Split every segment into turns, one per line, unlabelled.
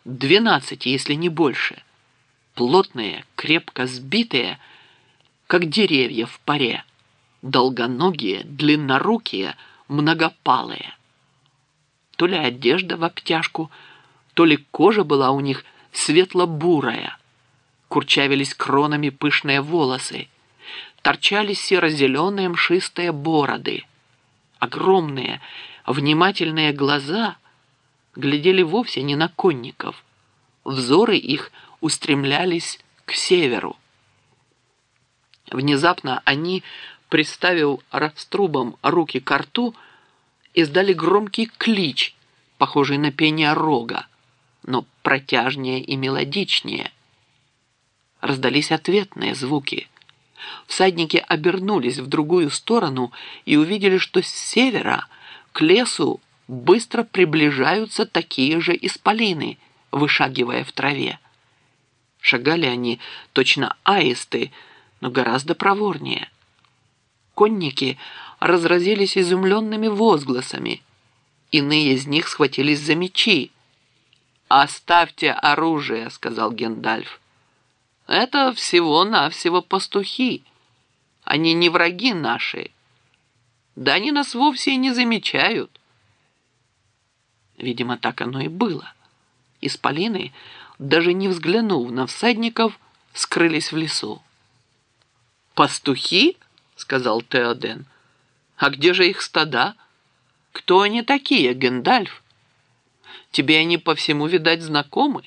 12, если не больше. Плотные, крепко сбитые, как деревья в паре. Долгоногие, длиннорукие, многопалые. То ли одежда в обтяжку, то ли кожа была у них светло-бурая. Курчавились кронами пышные волосы. Торчали серо-зеленые мшистые бороды. Огромные, внимательные глаза глядели вовсе не на конников. Взоры их устремлялись к северу. Внезапно они, приставив раструбом руки к рту, издали громкий клич, похожий на пение рога, но протяжнее и мелодичнее. Раздались ответные звуки. Всадники обернулись в другую сторону и увидели, что с севера к лесу быстро приближаются такие же исполины, вышагивая в траве. Шагали они точно аисты, но гораздо проворнее. Конники разразились изумленными возгласами. Иные из них схватились за мечи. «Оставьте оружие», — сказал Гендальф. «Это всего-навсего пастухи. Они не враги наши. Да они нас вовсе и не замечают». Видимо, так оно и было. Исполины, даже не взглянув на всадников, скрылись в лесу. «Пастухи?» — сказал Теоден. «А где же их стада? Кто они такие, Гендальф? Тебе они по всему, видать, знакомы?»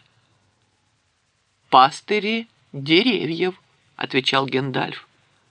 «Пастыри деревьев», — отвечал Гендальф.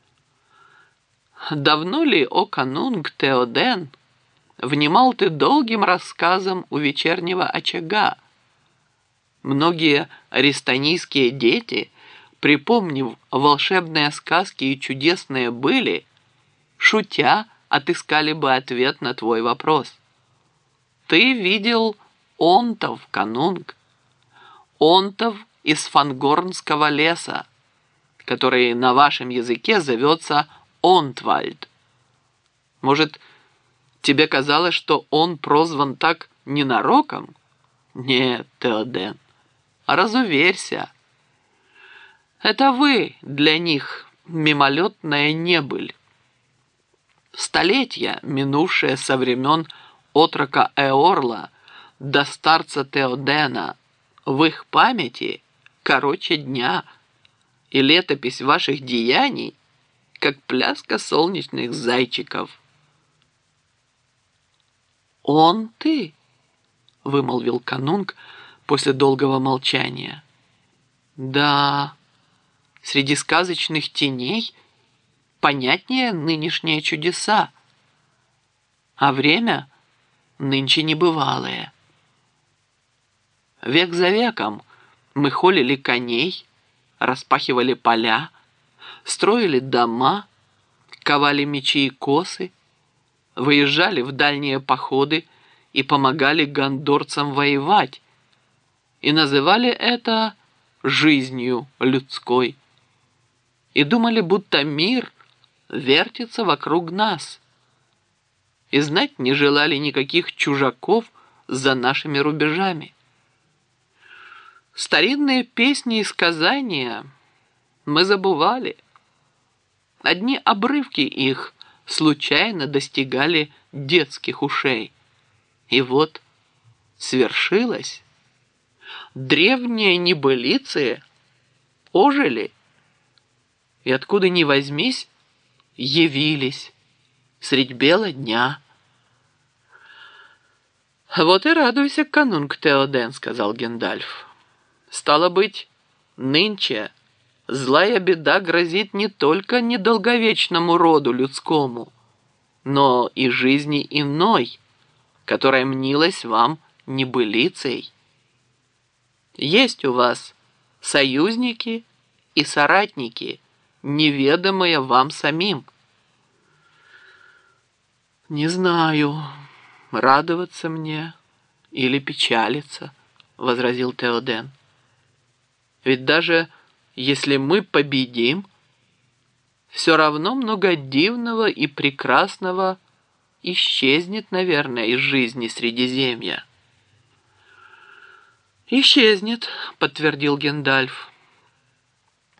«Давно ли, о канунг Теоден, внимал ты долгим рассказам у вечернего очага? Многие аристанийские дети, припомнив волшебные сказки и чудесные были, шутя, отыскали бы ответ на твой вопрос. Ты видел онтов, канунг, онтов из Фангорнского леса, который на вашем языке зовется Онтвальд. Может, тебе казалось, что он прозван так ненароком? Нет, Теоден, разуверься. Это вы для них мимолетная небыль. Столетия, минувшие со времен отрока Эорла до старца Теодена, в их памяти короче дня, и летопись ваших деяний, как пляска солнечных зайчиков. «Он ты?» — вымолвил канунг после долгого молчания. «Да, среди сказочных теней понятнее нынешние чудеса, а время нынче небывалое. Век за веком мы холили коней, распахивали поля, строили дома, ковали мечи и косы, выезжали в дальние походы и помогали гондорцам воевать, и называли это жизнью людской, и думали, будто мир вертится вокруг нас, и знать не желали никаких чужаков за нашими рубежами. Старинные песни и сказания мы забывали. Одни обрывки их случайно достигали детских ушей. И вот свершилось. Древние небылицы ожили. И откуда ни возьмись, явились средь бела дня. «Вот и радуйся, канунг Теоден», — сказал Гендальф. «Стало быть, нынче злая беда грозит не только недолговечному роду людскому, но и жизни иной, которая мнилась вам небылицей. Есть у вас союзники и соратники, неведомые вам самим». «Не знаю, радоваться мне или печалиться», — возразил Теоден. «Ведь даже если мы победим, все равно много дивного и прекрасного исчезнет, наверное, из жизни Средиземья. «Исчезнет», — подтвердил Гендальф.